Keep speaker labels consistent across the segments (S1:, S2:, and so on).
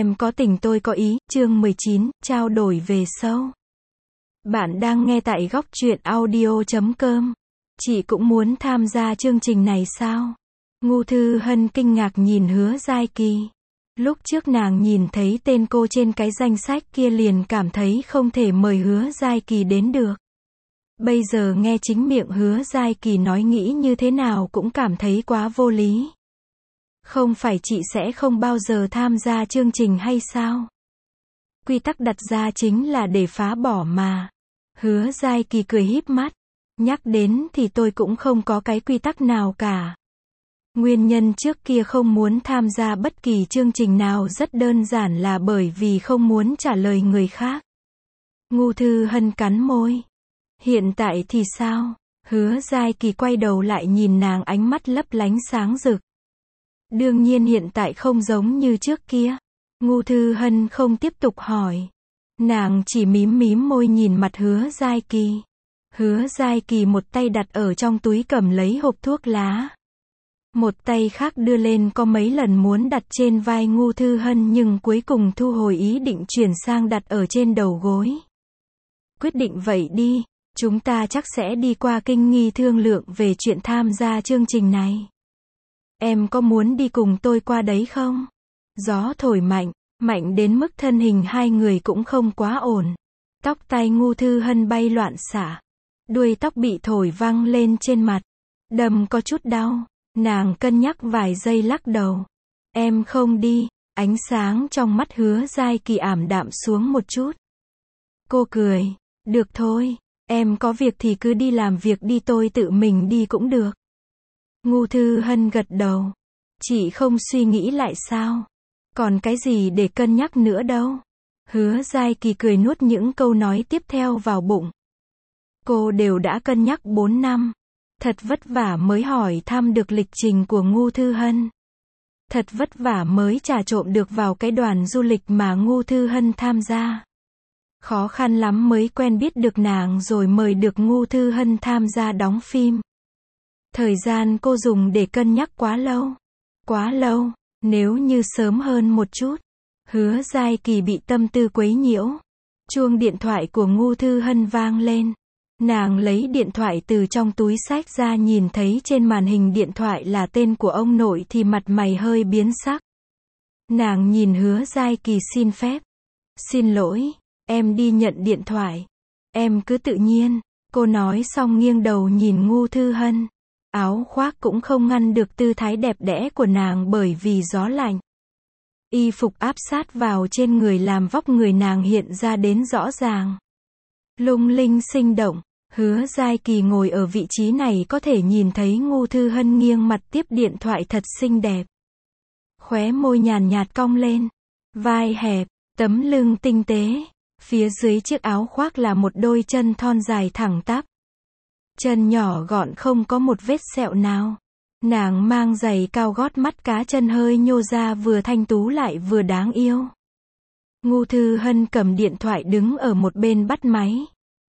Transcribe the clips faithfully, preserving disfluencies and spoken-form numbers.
S1: Em có tình tôi có ý, chương mười chín, trao đổi về sâu. Bạn đang nghe tại góc truyện audio chấm com. Chị cũng muốn tham gia chương trình này sao? Ngô Thư Hân kinh ngạc nhìn Hứa Giai Kỳ. Lúc trước nàng nhìn thấy tên cô trên cái danh sách kia liền cảm thấy không thể mời Hứa Giai Kỳ đến được. Bây giờ nghe chính miệng Hứa Giai Kỳ nói nghĩ như thế nào cũng cảm thấy quá vô lý. Không phải chị sẽ không bao giờ tham gia chương trình hay sao? Quy tắc đặt ra chính là để phá bỏ mà. Hứa Giai Kỳ cười híp mắt. Nhắc đến thì tôi cũng không có cái quy tắc nào cả. Nguyên nhân trước kia không muốn tham gia bất kỳ chương trình nào rất đơn giản là bởi vì không muốn trả lời người khác. Ngô Thư Hân cắn môi. Hiện tại thì sao? Hứa Giai Kỳ quay đầu lại nhìn nàng, ánh mắt lấp lánh sáng rực. Đương nhiên hiện tại không giống như trước kia. Ngô Thư Hân không tiếp tục hỏi. Nàng chỉ mím mím môi nhìn mặt Hứa Giai Kỳ. Hứa Giai Kỳ một tay đặt ở trong túi cầm lấy hộp thuốc lá. Một tay khác đưa lên có mấy lần muốn đặt trên vai Ngô Thư Hân nhưng cuối cùng thu hồi ý định chuyển sang đặt ở trên đầu gối. Quyết định vậy đi, chúng ta chắc sẽ đi qua Kinh Nghi thương lượng về chuyện tham gia chương trình này. Em có muốn đi cùng tôi qua đấy không? Gió thổi mạnh, mạnh đến mức thân hình hai người cũng không quá ổn. Tóc tai Ngô Thư Hân bay loạn xả. Đuôi tóc bị thổi văng lên trên mặt. Đầm có chút đau. Nàng cân nhắc vài giây lắc đầu. Em không đi. Ánh sáng trong mắt Hứa Giai Kỳ ảm đạm xuống một chút. Cô cười. Được thôi. Em có việc thì cứ đi làm việc đi, tôi tự mình đi cũng được. Ngô Thư Hân gật đầu. Chị không suy nghĩ lại sao? Còn cái gì để cân nhắc nữa đâu. Hứa Giai Kỳ cười nuốt những câu nói tiếp theo vào bụng. Cô đều đã cân nhắc bốn năm. Thật vất vả mới hỏi thăm được lịch trình của Ngô Thư Hân. Thật vất vả mới trà trộn được vào cái đoàn du lịch mà Ngô Thư Hân tham gia. Khó khăn lắm mới quen biết được nàng rồi mời được Ngô Thư Hân tham gia đóng phim. Thời gian cô dùng để cân nhắc quá lâu. Quá lâu, nếu như sớm hơn một chút. Hứa Giai Kỳ bị tâm tư quấy nhiễu. Chuông điện thoại của Ngô Thư Hân vang lên. Nàng lấy điện thoại từ trong túi xách ra, nhìn thấy trên màn hình điện thoại là tên của ông nội thì mặt mày hơi biến sắc. Nàng nhìn Hứa Giai Kỳ xin phép. Xin lỗi, em đi nhận điện thoại. Em cứ tự nhiên, cô nói xong nghiêng đầu nhìn Ngô Thư Hân. Áo khoác cũng không ngăn được tư thái đẹp đẽ của nàng bởi vì gió lạnh. Y phục áp sát vào trên người làm vóc người nàng hiện ra đến rõ ràng. Lung linh sinh động. Hứa Giai Kỳ ngồi ở vị trí này có thể nhìn thấy Ngô Thư Hân nghiêng mặt tiếp điện thoại thật xinh đẹp. Khóe môi nhàn nhạt cong lên. Vai hẹp, tấm lưng tinh tế. Phía dưới chiếc áo khoác là một đôi chân thon dài thẳng tắp. Chân nhỏ gọn không có một vết sẹo nào. Nàng mang giày cao gót, mắt cá chân hơi nhô ra, vừa thanh tú lại vừa đáng yêu. Ngô Thư Hân cầm điện thoại đứng ở một bên bắt máy.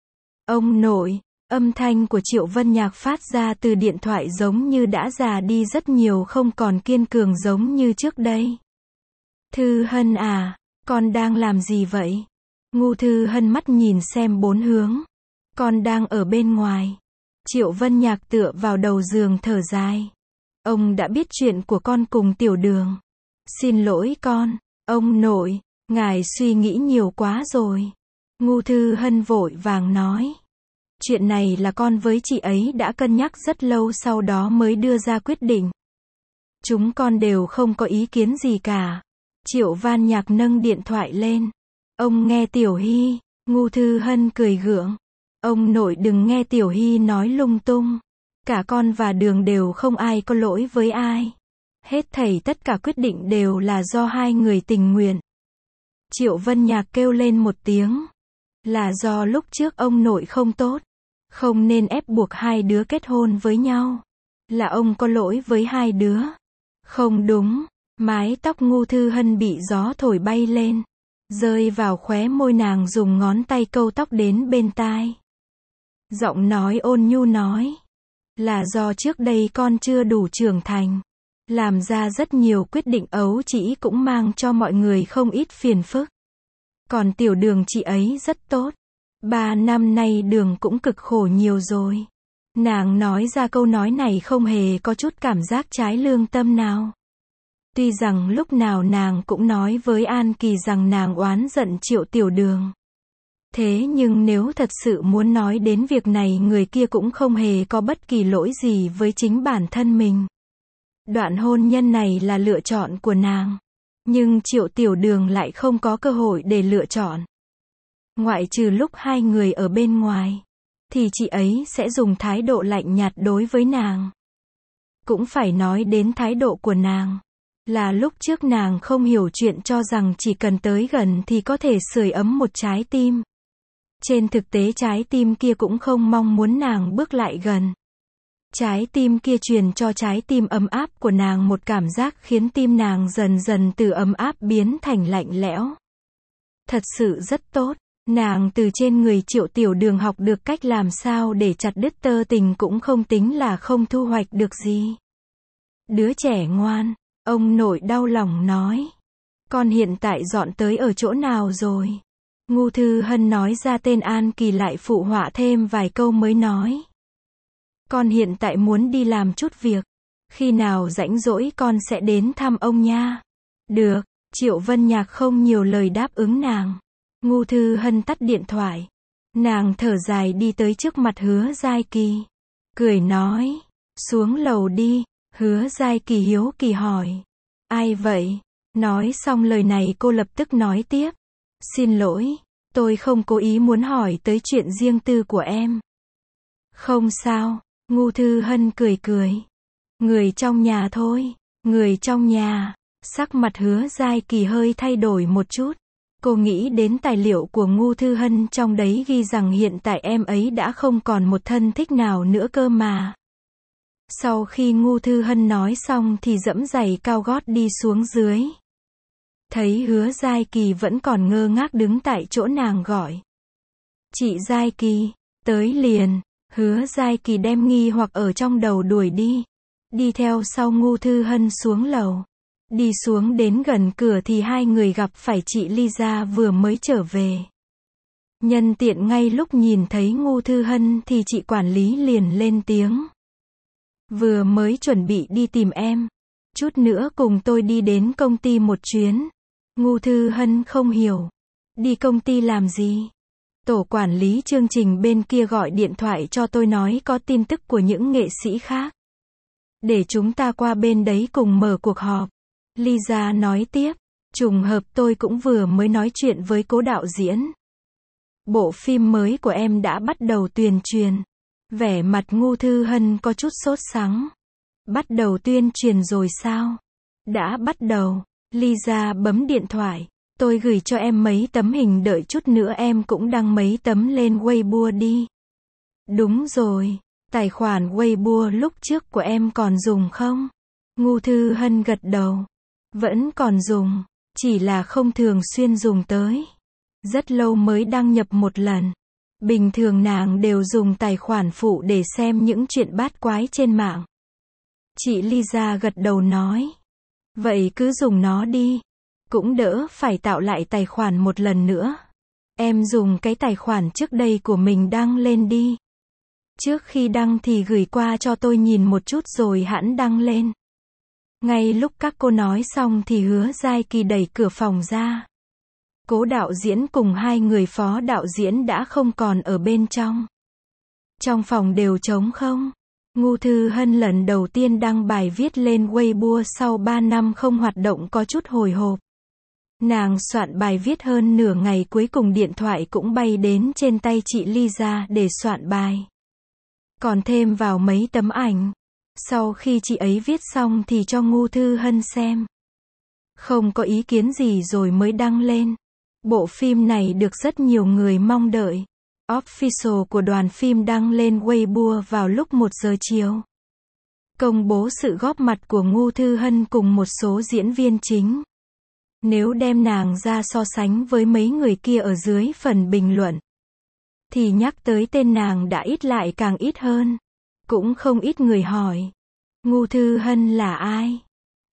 S1: Ông nội, âm thanh của Triệu Vân Nhạc phát ra từ điện thoại giống như đã già đi rất nhiều, không còn kiên cường giống như trước đây. Thư Hân à, con đang làm gì vậy? Ngô Thư Hân mắt nhìn xem bốn hướng. Con đang ở bên ngoài. Triệu Vân Nhạc tựa vào đầu giường thở dài. Ông đã biết chuyện của con cùng Tiểu Đường. Xin lỗi con, ông nội, ngài suy nghĩ nhiều quá rồi. Ngô Thư Hân vội vàng nói. Chuyện này là con với chị ấy đã cân nhắc rất lâu, sau đó mới đưa ra quyết định. Chúng con đều không có ý kiến gì cả. Triệu Văn Nhạc nâng điện thoại lên. Ông nghe Tiểu Hy. Ngô Thư Hân cười gượng. Ông nội đừng nghe Tiểu Hy nói lung tung. Cả con và Đường đều không ai có lỗi với ai. Hết thảy tất cả quyết định đều là do hai người tình nguyện. Triệu Vân Nhạc kêu lên một tiếng. Là do lúc trước ông nội không tốt. Không nên ép buộc hai đứa kết hôn với nhau. Là ông có lỗi với hai đứa. Không đúng. Mái tóc Ngô Thư Hân bị gió thổi bay lên. Rơi vào khóe môi, nàng dùng ngón tay câu tóc đến bên tai. Giọng nói ôn nhu nói. Là do trước đây con chưa đủ trưởng thành. làm ra rất nhiều quyết định ấu trĩ cũng mang cho mọi người không ít phiền phức. Còn tiểu Đường chị ấy rất tốt. Ba năm nay Đường cũng cực khổ nhiều rồi. Nàng nói ra câu nói này không hề có chút cảm giác trái lương tâm nào. Tuy rằng lúc nào nàng cũng nói với An Kỳ rằng nàng oán giận Triệu Tiểu Đường. Thế nhưng nếu thật sự muốn nói đến việc này, người kia cũng không hề có bất kỳ lỗi gì với chính bản thân mình. Đoạn hôn nhân này là lựa chọn của nàng. Nhưng Triệu Tiểu Đường lại không có cơ hội để lựa chọn. Ngoại trừ lúc hai người ở bên ngoài, thì chị ấy sẽ dùng thái độ lạnh nhạt đối với nàng. Cũng phải nói đến thái độ của nàng. Là lúc trước nàng không hiểu chuyện, cho rằng chỉ cần tới gần thì có thể sưởi ấm một trái tim. Trên thực tế trái tim kia cũng không mong muốn nàng bước lại gần. Trái tim kia truyền cho trái tim ấm áp của nàng một cảm giác khiến tim nàng dần dần từ ấm áp biến thành lạnh lẽo. Thật sự rất tốt. Nàng từ trên người Triệu Tiểu Đường học được cách làm sao để chặt đứt tơ tình, cũng không tính là không thu hoạch được gì. Đứa trẻ ngoan, ông nội đau lòng nói. Con hiện tại dọn tới ở chỗ nào rồi? Ngô Thư Hân nói ra tên An Kỳ lại phụ họa thêm vài câu mới nói. Con hiện tại muốn đi làm chút việc. Khi nào rảnh rỗi con sẽ đến thăm ông nha. Được, Triệu Vân Nhạc không nhiều lời đáp ứng nàng. Ngô Thư Hân tắt điện thoại. Nàng thở dài đi tới trước mặt Hứa Giai Kỳ. Cười nói. Xuống lầu đi. Hứa Giai Kỳ hiếu kỳ hỏi. Ai vậy? Nói xong lời này cô lập tức nói tiếp. Xin lỗi, tôi không cố ý muốn hỏi tới chuyện riêng tư của em. Không sao. Ngô Thư Hân cười cười. Người trong nhà thôi. Người trong nhà. Sắc mặt Hứa Giai Kỳ hơi thay đổi một chút. Cô nghĩ đến tài liệu của Ngô Thư Hân, trong đấy ghi rằng hiện tại em ấy đã không còn một thân thích nào nữa cơ mà. Sau khi Ngô Thư Hân nói xong thì giẫm giày cao gót đi xuống dưới. Thấy Hứa Giai Kỳ vẫn còn ngơ ngác đứng tại chỗ, nàng gọi. Chị Giai Kỳ, tới liền. Hứa Giai Kỳ đem nghi hoặc ở trong đầu đuổi đi. Đi theo sau Ngô Thư Hân xuống lầu. Đi xuống đến gần cửa thì hai người gặp phải chị Lisa vừa mới trở về. Nhân tiện ngay lúc nhìn thấy Ngô Thư Hân thì chị quản lý liền lên tiếng. Vừa mới chuẩn bị đi tìm em. Chút nữa cùng tôi đi đến công ty một chuyến. Ngô Thư Hân không hiểu. Đi công ty làm gì? Tổ quản lý chương trình bên kia gọi điện thoại cho tôi nói có tin tức của những nghệ sĩ khác. Để chúng ta qua bên đấy cùng mở cuộc họp. Lisa nói tiếp. Trùng hợp tôi cũng vừa mới nói chuyện với cố đạo diễn. Bộ phim mới của em đã bắt đầu tuyên truyền. Vẻ mặt Ngô Thư Hân có chút sốt sắng. Bắt đầu tuyên truyền rồi sao? Đã bắt đầu. Lisa bấm điện thoại. Tôi gửi cho em mấy tấm hình, đợi chút nữa em cũng đăng mấy tấm lên Weibo đi. Đúng rồi. Tài khoản Weibo lúc trước của em còn dùng không? Ngô Thư Hân gật đầu. Vẫn còn dùng. Chỉ là không thường xuyên dùng tới. Rất lâu mới đăng nhập một lần. Bình thường nàng đều dùng tài khoản phụ để xem những chuyện bát quái trên mạng. Chị Lisa gật đầu nói. Vậy cứ dùng nó đi. Cũng đỡ phải tạo lại tài khoản một lần nữa. Em dùng cái tài khoản trước đây của mình đăng lên đi. Trước khi đăng thì gửi qua cho tôi nhìn một chút rồi hẵng đăng lên. Ngay lúc các cô nói xong thì Hứa Giai Kỳ đẩy cửa phòng ra. Cố đạo diễn cùng hai người phó đạo diễn đã không còn ở bên trong. Trong phòng đều trống không. Ngô Thư Hân lần đầu tiên đăng bài viết lên Weibo sau ba năm không hoạt động có chút hồi hộp. Nàng soạn bài viết hơn nửa ngày, cuối cùng điện thoại cũng bay đến trên tay chị Lisa để soạn bài. Còn thêm vào mấy tấm ảnh. Sau khi chị ấy viết xong thì cho Ngô Thư Hân xem. Không có ý kiến gì rồi mới đăng lên. Bộ phim này được rất nhiều người mong đợi. Official của đoàn phim đăng lên Weibo vào lúc một giờ chiều. Công bố sự góp mặt của Ngô Thư Hân cùng một số diễn viên chính. Nếu đem nàng ra so sánh với mấy người kia ở dưới phần bình luận, thì nhắc tới tên nàng đã ít lại càng ít hơn. Cũng không ít người hỏi. Ngô Thư Hân là ai?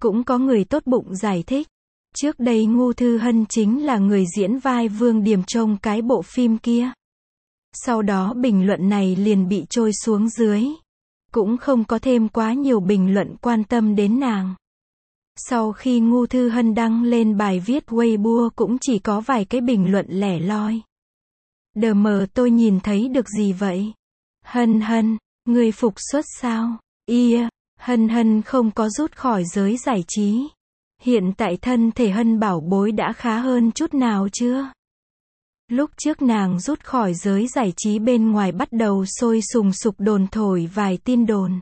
S1: Cũng có người tốt bụng giải thích. Trước đây Ngô Thư Hân chính là người diễn vai Vương Điềm trong cái bộ phim kia. Sau đó bình luận này liền bị trôi xuống dưới. Cũng không có thêm quá nhiều bình luận quan tâm đến nàng. Sau khi Ngô Thư Hân đăng lên bài viết Weibo cũng chỉ có vài cái bình luận lẻ loi. Đờ mờ tôi nhìn thấy được gì vậy? Hân Hân, người phục xuất sao? Ia, Hân Hân không có rút khỏi giới giải trí. Hiện tại thân thể Hân bảo bối đã khá hơn chút nào chưa? Lúc trước nàng rút khỏi giới giải trí bên ngoài bắt đầu sôi sùng sục đồn thổi vài tin đồn.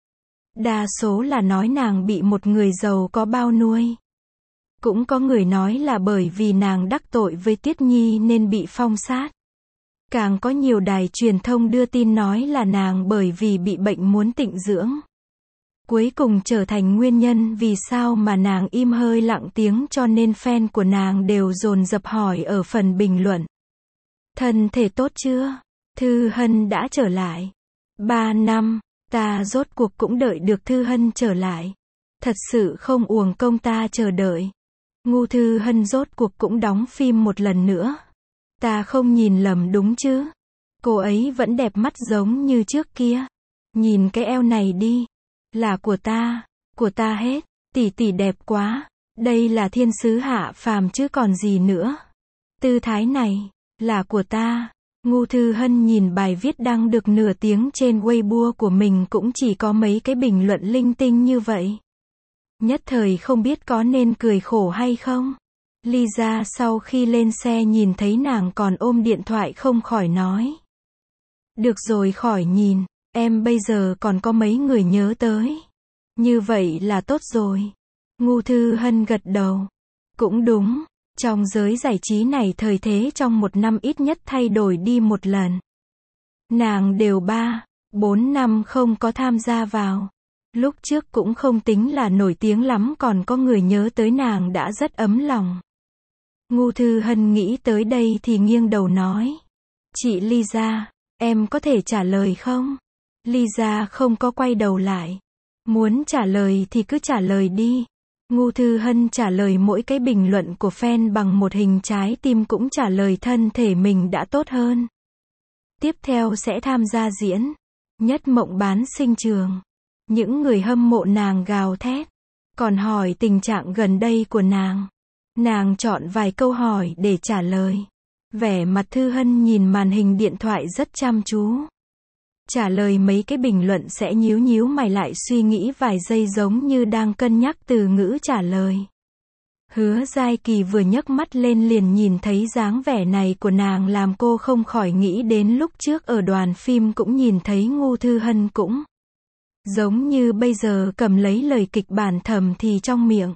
S1: Đa số là nói nàng bị một người giàu có bao nuôi. Cũng có người nói là bởi vì nàng đắc tội với Tiết Nhi nên bị phong sát. Càng có nhiều đài truyền thông đưa tin nói là nàng bởi vì bị bệnh muốn tịnh dưỡng. Cuối cùng trở thành nguyên nhân vì sao mà nàng im hơi lặng tiếng, cho nên fan của nàng đều dồn dập hỏi ở phần bình luận. Thân thể tốt chưa? Thư Hân đã trở lại. Ba năm, ta rốt cuộc cũng đợi được Thư Hân trở lại. Thật sự không uổng công ta chờ đợi. Ngô Thư Hân rốt cuộc cũng đóng phim một lần nữa. Ta không nhìn lầm đúng chứ? Cô ấy vẫn đẹp mắt giống như trước kia. Nhìn cái eo này đi. Là của ta, của ta hết. Tỷ tỷ đẹp quá. Đây là thiên sứ hạ phàm chứ còn gì nữa. Tư thái này, là của ta. Ngô Thư Hân nhìn bài viết đăng được nửa tiếng trên Weibo của mình cũng chỉ có mấy cái bình luận linh tinh như vậy. Nhất thời không biết có nên cười khổ hay không. Lisa sau khi lên xe nhìn thấy nàng còn ôm điện thoại không khỏi nói. Được rồi, khỏi nhìn, em bây giờ còn có mấy người nhớ tới. Như vậy là tốt rồi. Ngô Thư Hân gật đầu. Cũng đúng, trong giới giải trí này thời thế trong một năm ít nhất thay đổi đi một lần. Nàng đều ba, bốn năm không có tham gia vào. Lúc trước cũng không tính là nổi tiếng lắm, còn có người nhớ tới nàng đã rất ấm lòng. Ngô Thư Hân nghĩ tới đây thì nghiêng đầu nói. Chị Lisa, em có thể trả lời không? Lisa không có quay đầu lại. Muốn trả lời thì cứ trả lời đi. Ngô Thư Hân trả lời mỗi cái bình luận của fan bằng một hình trái tim, cũng trả lời thân thể mình đã tốt hơn. Tiếp theo sẽ tham gia diễn Nhất Mộng Bán Sinh Trường. Những người hâm mộ nàng gào thét. Còn hỏi tình trạng gần đây của nàng. Nàng chọn vài câu hỏi để trả lời. Vẻ mặt Thư Hân nhìn màn hình điện thoại rất chăm chú. Trả lời mấy cái bình luận sẽ nhíu nhíu mày lại suy nghĩ vài giây giống như đang cân nhắc từ ngữ trả lời. Hứa Giai Kỳ vừa nhấc mắt lên liền nhìn thấy dáng vẻ này của nàng làm cô không khỏi nghĩ đến lúc trước ở đoàn phim cũng nhìn thấy Ngô Thư Hân cũng giống như bây giờ cầm lấy lời kịch bản thầm thì trong miệng.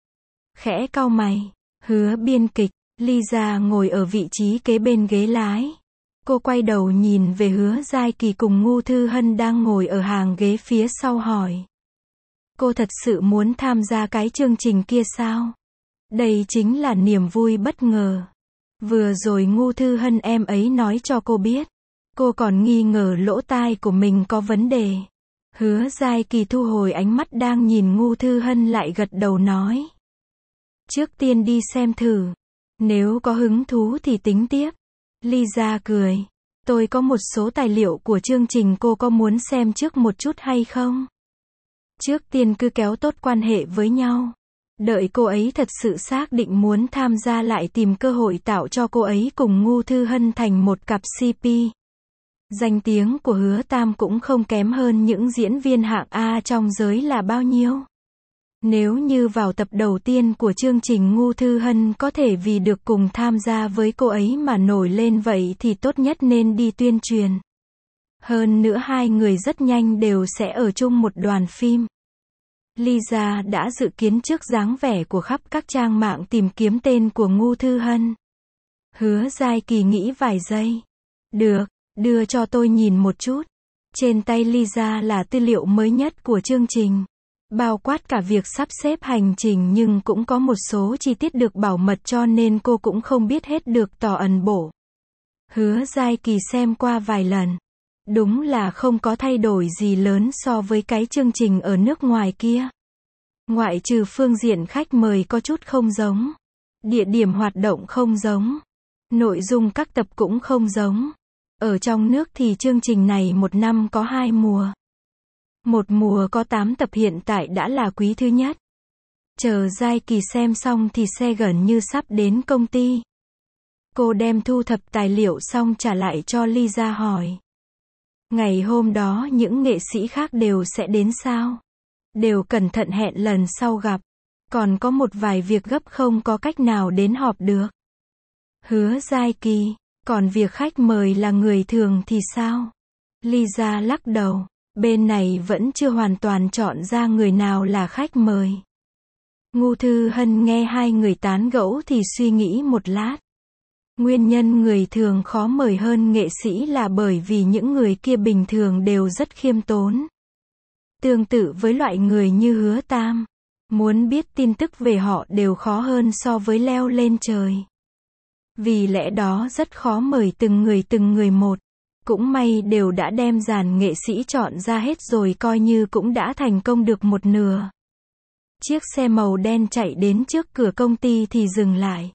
S1: Khẽ cau mày, Hứa biên kịch, Lisa ngồi ở vị trí kế bên ghế lái. Cô quay đầu nhìn về Hứa Giai Kỳ cùng Ngô Thư Hân đang ngồi ở hàng ghế phía sau hỏi. Cô thật sự muốn tham gia cái chương trình kia sao? Đây chính là niềm vui bất ngờ. Vừa rồi Ngô Thư Hân em ấy nói cho cô biết. Cô còn nghi ngờ lỗ tai của mình có vấn đề. Hứa Giai Kỳ thu hồi ánh mắt đang nhìn Ngô Thư Hân lại gật đầu nói. Trước tiên đi xem thử. Nếu có hứng thú thì tính tiếp. Lisa cười. Tôi có một số tài liệu của chương trình, cô có muốn xem trước một chút hay không? Trước tiên cứ kéo tốt quan hệ với nhau. Đợi cô ấy thật sự xác định muốn tham gia lại tìm cơ hội tạo cho cô ấy cùng Ngô Thư Hân thành một cặp xê pê. Danh tiếng của Hứa Tam cũng không kém hơn những diễn viên hạng A trong giới là bao nhiêu. Nếu như vào tập đầu tiên của chương trình Ngô Thư Hân có thể vì được cùng tham gia với cô ấy mà nổi lên vậy thì tốt nhất nên đi tuyên truyền. Hơn nữa hai người rất nhanh đều sẽ ở chung một đoàn phim. Lisa đã dự kiến trước dáng vẻ của khắp các trang mạng tìm kiếm tên của Ngô Thư Hân. Hứa Giai Kỳ nghĩ vài giây. Được, đưa cho tôi nhìn một chút. Trên tay Lisa là tư liệu mới nhất của chương trình. Bao quát cả việc sắp xếp hành trình, nhưng cũng có một số chi tiết được bảo mật cho nên cô cũng không biết hết được, tỏ ẩn bổ. Hứa Giai Kỳ xem qua vài lần. Đúng là không có thay đổi gì lớn so với cái chương trình ở nước ngoài kia. Ngoại trừ phương diện khách mời có chút không giống. Địa điểm hoạt động không giống. Nội dung các tập cũng không giống. Ở trong nước thì chương trình này một năm có hai mùa. Một mùa có tám tập hiện tại đã là quý thứ nhất. Chờ Giai Kỳ xem xong thì xe gần như sắp đến công ty. Cô đem thu thập tài liệu xong trả lại cho Lisa hỏi. Ngày hôm đó những nghệ sĩ khác đều sẽ đến sao? Đều cẩn thận hẹn lần sau gặp. Còn có một vài việc gấp không có cách nào đến họp được. Hứa Giai Kỳ, còn việc khách mời là người thường thì sao? Lisa lắc đầu, bên này vẫn chưa hoàn toàn chọn ra người nào là khách mời. Ngô Thư Hân nghe hai người tán gẫu thì suy nghĩ một lát. Nguyên nhân người thường khó mời hơn nghệ sĩ là bởi vì những người kia bình thường đều rất khiêm tốn. Tương tự với loại người như Hứa Tam, muốn biết tin tức về họ đều khó hơn so với leo lên trời. Vì lẽ đó rất khó mời từng người từng người một. Cũng may đều đã đem dàn nghệ sĩ chọn ra hết rồi, coi như cũng đã thành công được một nửa. Chiếc xe màu đen chạy đến trước cửa công ty thì dừng lại.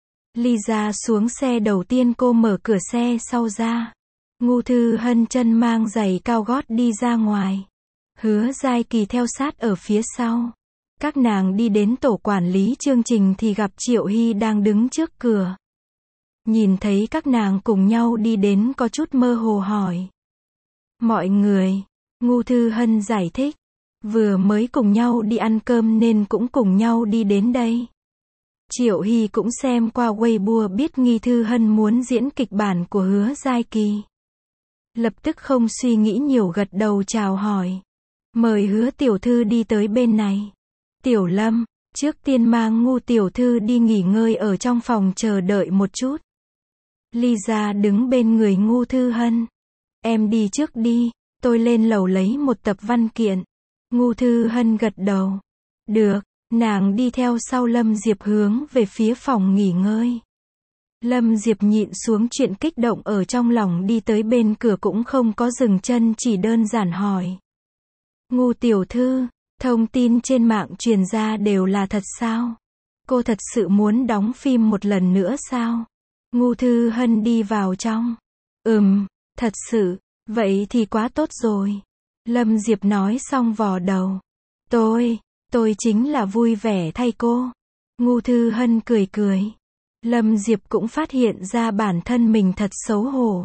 S1: Lisa xuống xe đầu tiên, cô mở cửa xe sau ra. Ngô Thư Hân chân mang giày cao gót đi ra ngoài. Hứa Giai Kỳ theo sát ở phía sau. Các nàng đi đến tổ quản lý chương trình thì gặp Triệu Hy đang đứng trước cửa. Nhìn thấy các nàng cùng nhau đi đến có chút mơ hồ hỏi. Mọi người, Ngô Thư Hân giải thích. Vừa mới cùng nhau đi ăn cơm nên cũng cùng nhau đi đến đây. Triệu Hy cũng xem qua Weibo biết Nghi Thư Hân muốn diễn kịch bản của Hứa Giai Kỳ. Lập tức không suy nghĩ nhiều gật đầu chào hỏi. Mời Hứa tiểu thư đi tới bên này. Tiểu Lâm, trước tiên mang Ngô tiểu thư đi nghỉ ngơi ở trong phòng chờ đợi một chút. Lisa đứng bên người Ngô Thư Hân. Em đi trước đi, tôi lên lầu lấy một tập văn kiện. Ngô Thư Hân gật đầu. Được, nàng đi theo sau Lâm Diệp hướng về phía phòng nghỉ ngơi. Lâm Diệp nhịn xuống chuyện kích động ở trong lòng, đi tới bên cửa cũng không có dừng chân, chỉ đơn giản hỏi. Ngô tiểu thư, thông tin trên mạng truyền ra đều là thật sao? Cô thật sự muốn đóng phim một lần nữa sao? Ngô Thư Hân đi vào trong. Ừm, thật sự, vậy thì quá tốt rồi. Lâm Diệp nói xong vò đầu. Tôi, tôi chính là vui vẻ thay cô. Ngô Thư Hân cười cười. Lâm Diệp cũng phát hiện ra bản thân mình thật xấu hổ.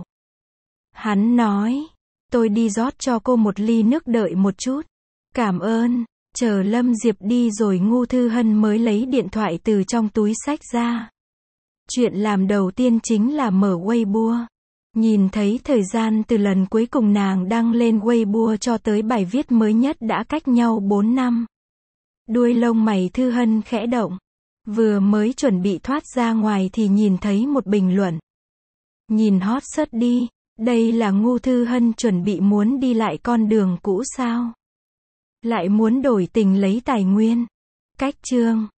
S1: Hắn nói, tôi đi rót cho cô một ly nước, đợi một chút. Cảm ơn. Chờ Lâm Diệp đi rồi Ngô Thư Hân mới lấy điện thoại từ trong túi xách ra. Chuyện làm đầu tiên chính là mở Weibo. Nhìn thấy thời gian từ lần cuối cùng nàng đăng lên Weibo cho tới bài viết mới nhất đã cách nhau bốn năm. Đuôi lông mày Thư Hân khẽ động. Vừa mới chuẩn bị thoát ra ngoài thì nhìn thấy một bình luận. Nhìn hot search đi, đây là Ngô Thư Hân chuẩn bị muốn đi lại con đường cũ sao? Lại muốn đổi tình lấy tài nguyên. Cách chương